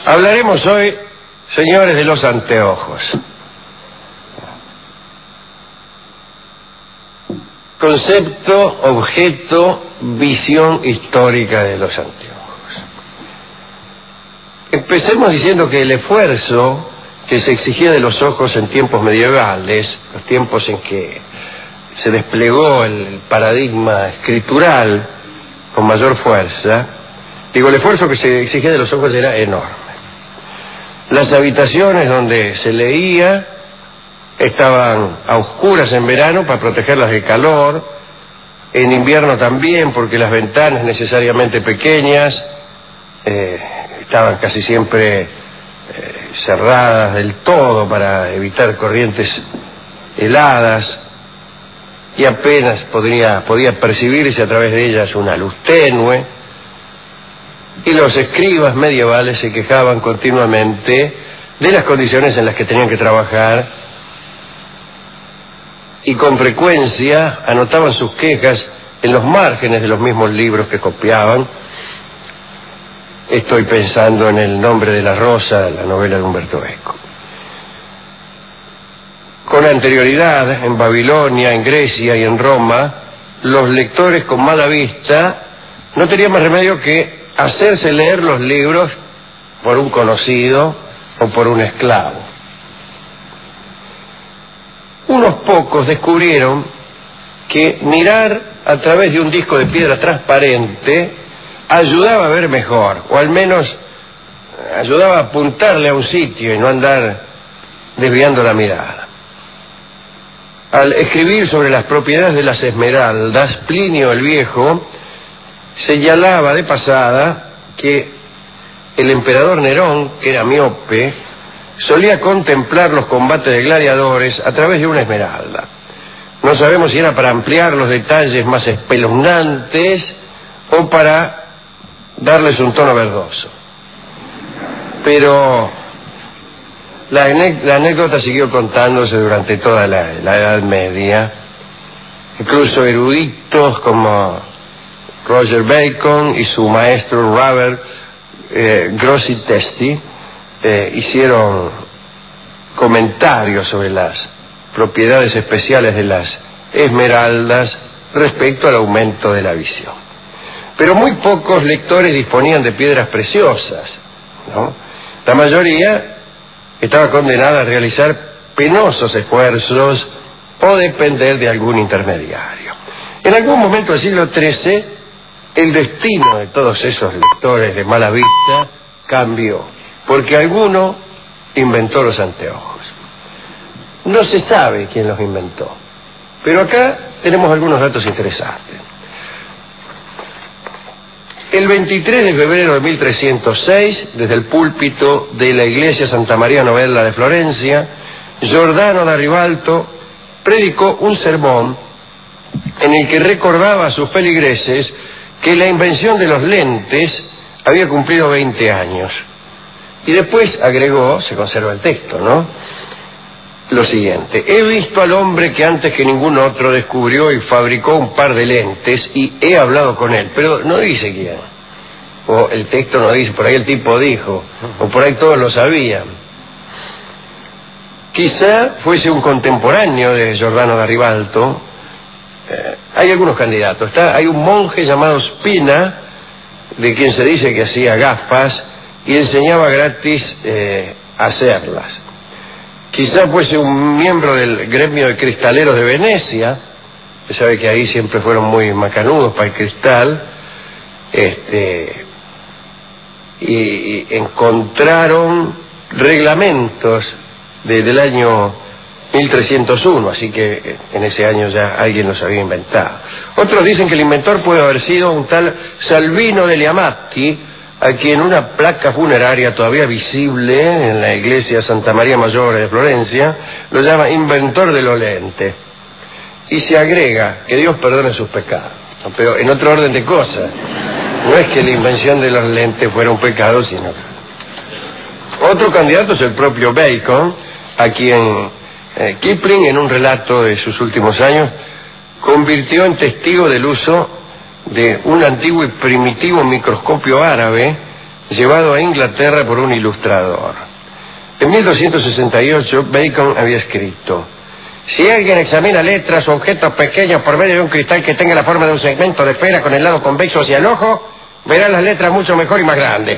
Hablaremos hoy, señores, de los anteojos. Concepto, objeto, visión histórica de los anteojos. Empecemos diciendo que el esfuerzo que se exigía de los ojos en tiempos medievales, los tiempos en que se desplegó el paradigma escritural con mayor fuerza, el esfuerzo que se exigía de los ojos era enorme. Las habitaciones donde se leía estaban a oscuras en verano para protegerlas del calor, en invierno también, porque las ventanas necesariamente pequeñas estaban casi siempre cerradas del todo para evitar corrientes heladas, y apenas podía percibirse a través de ellas una luz tenue. Y los escribas medievales se quejaban continuamente de las condiciones en las que tenían que trabajar, y con frecuencia anotaban sus quejas en los márgenes de los mismos libros que copiaban. Estoy pensando en El nombre de la rosa, la novela de Umberto Eco. Con anterioridad, en Babilonia, en Grecia y en Roma, los lectores con mala vista no tenían más remedio que hacerse leer los libros por un conocido o por un esclavo. Unos pocos descubrieron que mirar a través de un disco de piedra transparente ayudaba a ver mejor, o al menos ayudaba a apuntarle a un sitio y no andar desviando la mirada. Al escribir sobre las propiedades de las esmeraldas, Plinio el Viejo señalaba de pasada que el emperador Nerón, que era miope, solía contemplar los combates de gladiadores a través de una esmeralda. No sabemos si era para ampliar los detalles más espeluznantes o para darles un tono verdoso. Pero la anécdota siguió contándose durante toda la Edad Media. Incluso eruditos como Roger Bacon y su maestro Robert Grosseteste hicieron comentarios sobre las propiedades especiales de las esmeraldas respecto al aumento de la visión. Pero muy pocos lectores disponían de piedras preciosas, ¿no? La mayoría estaba condenada a realizar penosos esfuerzos o depender de algún intermediario. En algún momento del siglo XIII, el destino de todos esos lectores de mala vista cambió, porque alguno inventó los anteojos. No se sabe quién los inventó, pero acá tenemos algunos datos interesantes. El 23 de febrero de 1306, desde el púlpito de la iglesia Santa María Novella de Florencia, Giordano da Ribalto predicó un sermón en el que recordaba a sus feligreses que la invención de los lentes había cumplido 20 años. Y después agregó, se conserva el texto, ¿no?, lo siguiente: he visto al hombre que antes que ningún otro descubrió y fabricó un par de lentes, y he hablado con él. Pero no dice quién, o el texto no dice, por ahí el tipo dijo, o por ahí todos lo sabían. Quizá fuese un contemporáneo de Giordano da Ribalto. Hay algunos candidatos. Hay un monje llamado Spina, de quien se dice que hacía gafas y enseñaba gratis a hacerlas. Quizá fuese un miembro del gremio de cristaleros de Venecia. Usted sabe que ahí siempre fueron muy macanudos para el cristal. Y encontraron reglamentos del año 1301, así que en ese año ya alguien los había inventado. Otros dicen que el inventor puede haber sido un tal Salvino degli Amati, a quien una placa funeraria todavía visible en la iglesia Santa María Maggiore de Florencia lo llama inventor de los lentes. Y se agrega que Dios perdone sus pecados, pero en otro orden de cosas. No es que la invención de los lentes fuera un pecado, sino otro candidato es el propio Bacon, a quien Kipling, en un relato de sus últimos años, convirtió en testigo del uso de un antiguo y primitivo microscopio árabe llevado a Inglaterra por un ilustrador. En 1268 Bacon había escrito: si alguien examina letras o objetos pequeños por medio de un cristal que tenga la forma de un segmento de esfera con el lado convexo hacia el ojo, verá las letras mucho mejor y más grandes,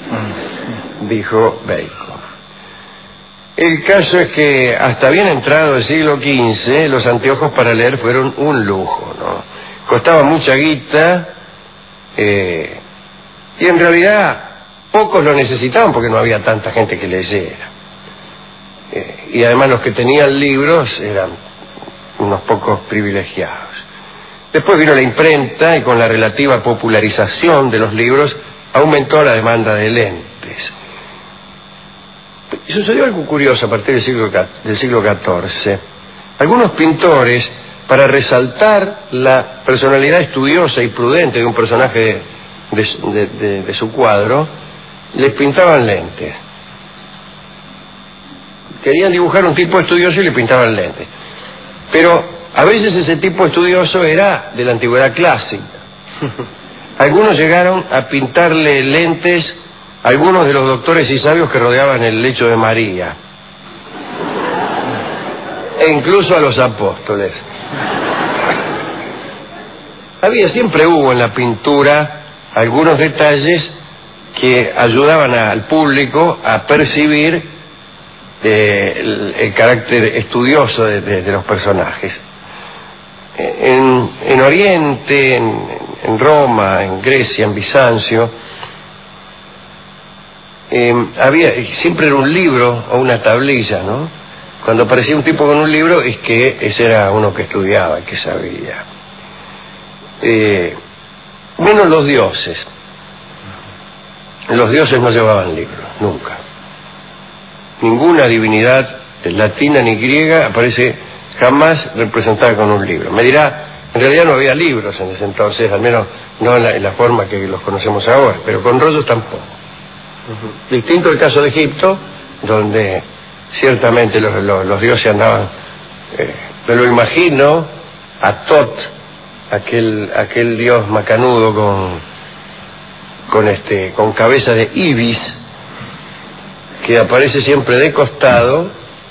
dijo Bacon. El caso es que hasta bien entrado el siglo XV los anteojos para leer fueron un lujo, ¿no? Costaba mucha guita y en realidad pocos lo necesitaban porque no había tanta gente que leyera. Y además los que tenían libros eran unos pocos privilegiados. Después vino la imprenta y con la relativa popularización de los libros aumentó la demanda de lentes. Y sucedió algo curioso a partir del siglo XIV. Algunos pintores, para resaltar la personalidad estudiosa y prudente de un personaje de su cuadro, les pintaban lentes. Querían dibujar un tipo estudioso y le pintaban lentes. Pero a veces ese tipo estudioso era de la antigüedad clásica. Algunos llegaron a pintarle lentes a algunos de los doctores y sabios que rodeaban el lecho de María. E incluso a los apóstoles. Siempre hubo en la pintura algunos detalles que ayudaban al público a percibir el carácter estudioso de los personajes. En Oriente, en Roma, en Grecia, en Bizancio, siempre era un libro o una tablilla, ¿no? Cuando aparecía un tipo con un libro es que ese era uno que estudiaba, que sabía. Menos los dioses. Los dioses no llevaban libros, nunca. Ninguna divinidad latina ni griega aparece jamás representada con un libro. Me dirá, en realidad no había libros en ese entonces, al menos no en la forma que los conocemos ahora, pero con rollos tampoco. Distinto el caso de Egipto, donde ciertamente los dioses andaban, me lo imagino, a Tot, aquel dios macanudo con cabeza de ibis, que aparece siempre de costado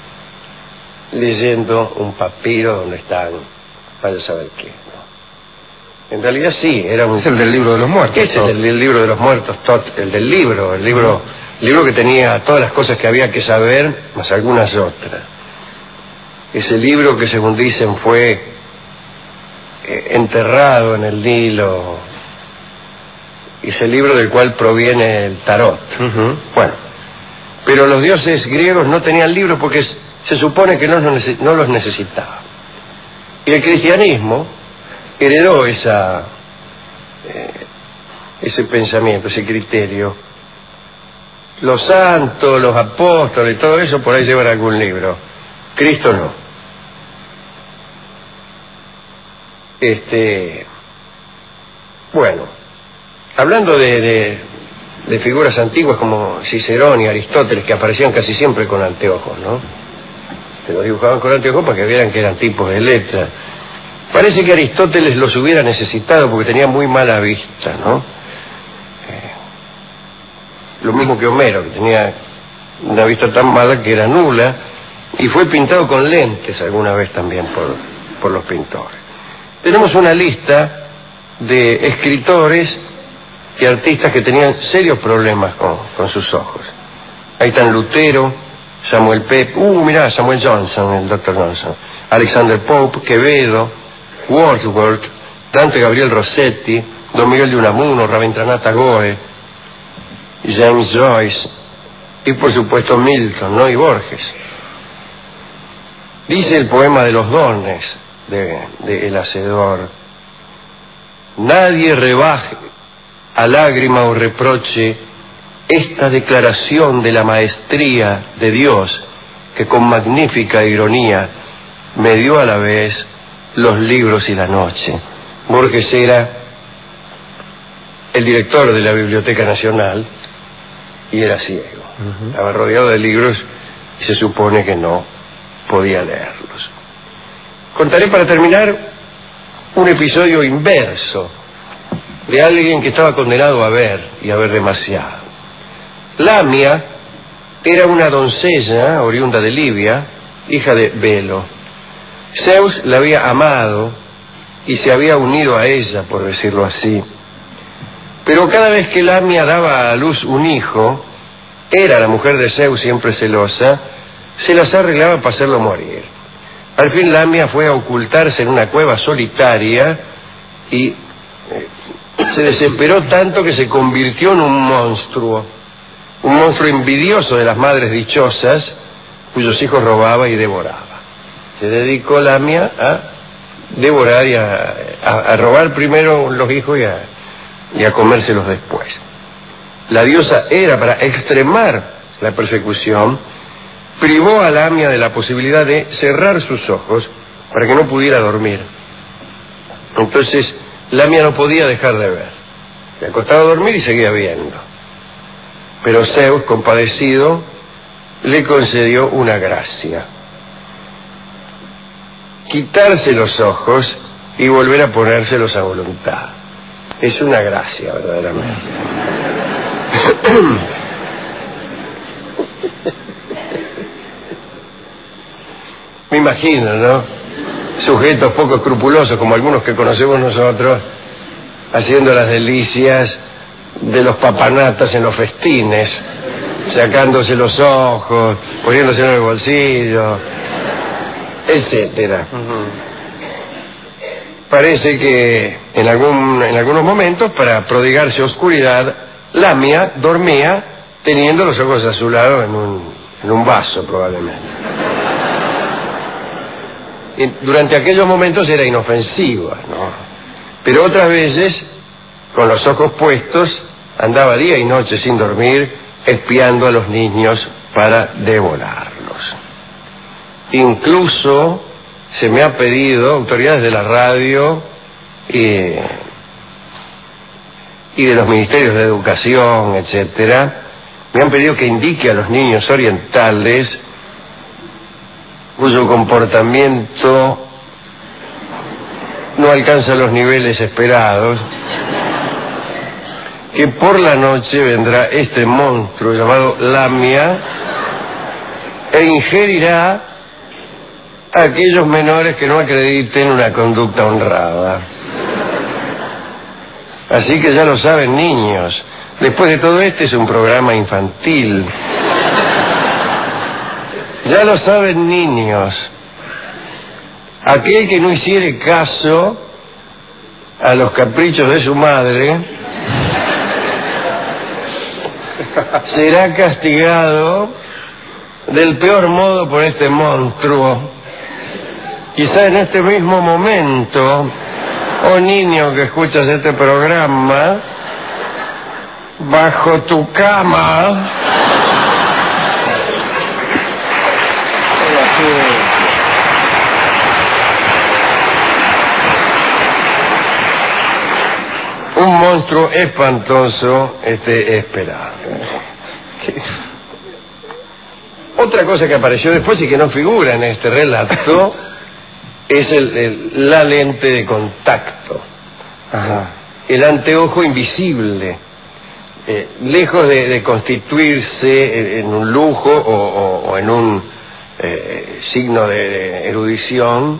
leyendo un papiro donde están, vaya a saber qué, ¿no? En realidad sí, es el del libro de los muertos. Ese es el del libro de los muertos, Tot, el libro que tenía todas las cosas que había que saber, más algunas otras. Ese libro que según dicen fue enterrado en el Nilo, ese libro del cual proviene el tarot. Bueno, pero los dioses griegos no tenían libros porque se supone que no los necesitaban. Y el cristianismo heredó ese pensamiento, ese criterio. Los santos, los apóstoles, todo eso por ahí llevan algún libro. Cristo no. Bueno, hablando de figuras antiguas como Cicerón y Aristóteles, que aparecían casi siempre con anteojos, ¿no? Se los dibujaban con anteojos para que vieran que eran tipos de letra. Parece que Aristóteles los hubiera necesitado porque tenía muy mala vista, ¿no? Lo mismo que Homero, que tenía una vista tan mala que era nula, y fue pintado con lentes alguna vez también por los pintores. Tenemos una lista de escritores y artistas que tenían serios problemas con sus ojos. Ahí están Lutero, Samuel Pepys, mirá, Samuel Johnson, el Dr. Johnson, Alexander Pope, Quevedo, Wordsworth, Dante Gabriel Rossetti, Don Miguel de Unamuno, Rabindranath Tagore, James Joyce y por supuesto Milton, ¿no? Y Borges. Dice el poema de los dones de El Hacedor: nadie rebaje a lágrima o reproche esta declaración de la maestría de Dios, que con magnífica ironía me dio a la vez los libros y la noche. Borges era el director de la Biblioteca Nacional y era ciego. Estaba rodeado de libros y se supone que no podía leerlos. Contaré para terminar un episodio inverso de alguien que estaba condenado a ver y a ver demasiado. Lamia era una doncella oriunda de Libia, hija de Belo. Zeus la había amado y se había unido a ella, por decirlo así. Pero cada vez que Lamia daba a luz un hijo, era la mujer de Zeus, siempre celosa, se las arreglaba para hacerlo morir. Al fin Lamia fue a ocultarse en una cueva solitaria y se desesperó tanto que se convirtió en un monstruo envidioso de las madres dichosas, cuyos hijos robaba y devoraba. Se dedicó Lamia a devorar y a robar primero los hijos y a comérselos después. La diosa Hera, para extremar la persecución, privó a Lamia de la posibilidad de cerrar sus ojos para que no pudiera dormir. Entonces Lamia no podía dejar de ver. Se acostaba a dormir y seguía viendo. Pero Zeus, compadecido, le concedió una gracia: quitarse los ojos y volver a ponérselos a voluntad. Es una gracia, verdaderamente. Me imagino, ¿no? Sujetos poco escrupulosos, como algunos que conocemos nosotros, haciendo las delicias de los papanatas en los festines, sacándose los ojos, poniéndose en el bolsillo, etcétera. Parece que en algunos momentos, para prodigarse oscuridad, Lamia dormía teniendo los ojos a su lado en un vaso, probablemente. Y durante aquellos momentos era inofensiva, ¿no? Pero otras veces, con los ojos puestos, andaba día y noche sin dormir, espiando a los niños para devorarlos. Incluso se me ha pedido, autoridades de la radio y de los ministerios de educación, etcétera, me han pedido que indique a los niños orientales, cuyo comportamiento no alcanza los niveles esperados, que por la noche vendrá este monstruo llamado Lamia e ingerirá a aquellos menores que no acrediten una conducta honrada. Así que ya lo saben, niños, después de todo este es un programa infantil. Ya lo saben, niños, aquel que no hiciere caso a los caprichos de su madre será castigado del peor modo por este monstruo. Quizá en este mismo momento, oh niño que escuchas este programa, bajo tu cama un monstruo espantoso espera. Otra cosa que apareció después y que no figura en este relato es la lente de contacto. Ajá. El anteojo invisible, lejos de constituirse en un lujo o en un signo de erudición,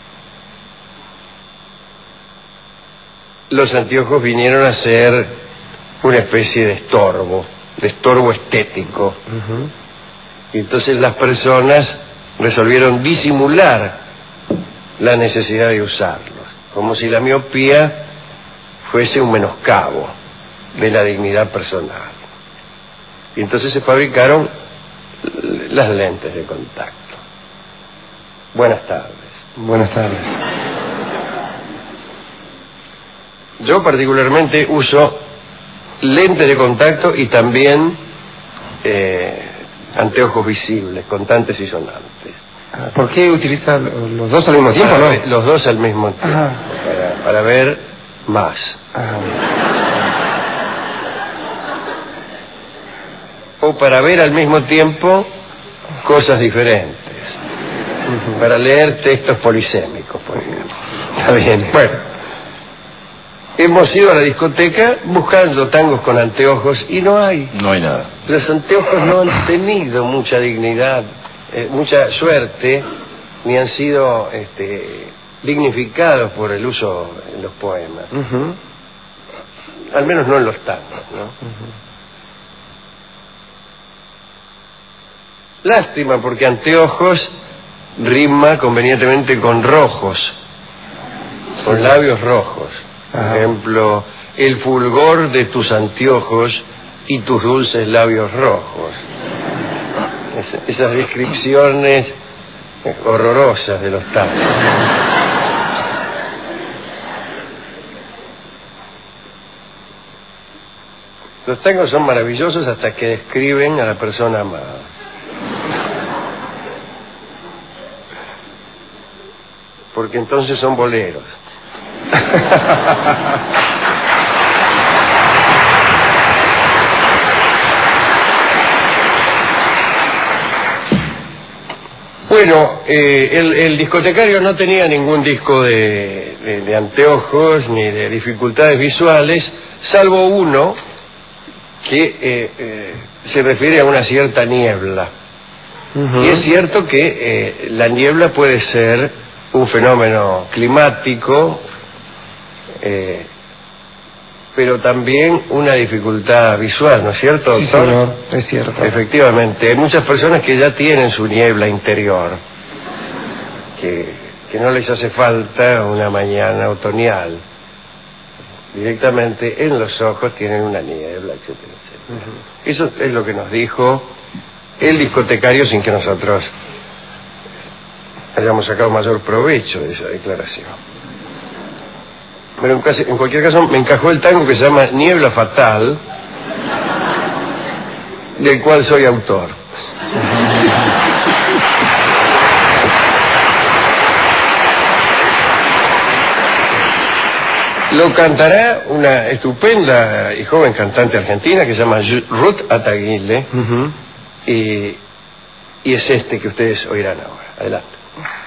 los anteojos vinieron a ser una especie de estorbo estético. Y entonces las personas resolvieron disimular la necesidad de usarlos, como si la miopía fuese un menoscabo de la dignidad personal. Y entonces se fabricaron las lentes de contacto. Buenas tardes. Buenas tardes. Yo particularmente uso lentes de contacto y también anteojos visibles, contantes y sonantes. ¿Por qué utiliza los dos al mismo tiempo, no? Los dos al mismo tiempo, para ver más. O para ver al mismo tiempo cosas diferentes. Para leer textos polisémicos, por ejemplo. Está bien. Bueno, hemos ido a la discoteca buscando tangos con anteojos y no hay. No hay nada. Los anteojos no han tenido mucha dignidad, mucha suerte, ni han sido dignificados por el uso en los poemas. Al menos no en los tangos, ¿no? Lástima, porque anteojos rima convenientemente con rojos, con labios rojos. Por ejemplo, el fulgor de tus anteojos y tus dulces labios rojos. Esas descripciones horrorosas de los tangos. Los tangos son maravillosos hasta que describen a la persona amada. Porque entonces son boleros. Bueno, el discotecario no tenía ningún disco de anteojos ni de dificultades visuales, salvo uno que se refiere a una cierta niebla. Y es cierto que la niebla puede ser un fenómeno climático, pero también una dificultad visual, ¿no es cierto, doctor? Sí, señor, es cierto. Efectivamente, hay muchas personas que ya tienen su niebla interior, que no les hace falta una mañana otoñal. Directamente en los ojos tienen una niebla, etcétera, etcétera. Eso es lo que nos dijo el discotecario sin que nosotros hayamos sacado mayor provecho de esa declaración. Pero en cualquier caso me encajó el tango que se llama Niebla Fatal, del cual soy autor. Lo cantará una estupenda y joven cantante argentina que se llama Ruth Ataguile, y es este que ustedes oirán ahora. Adelante.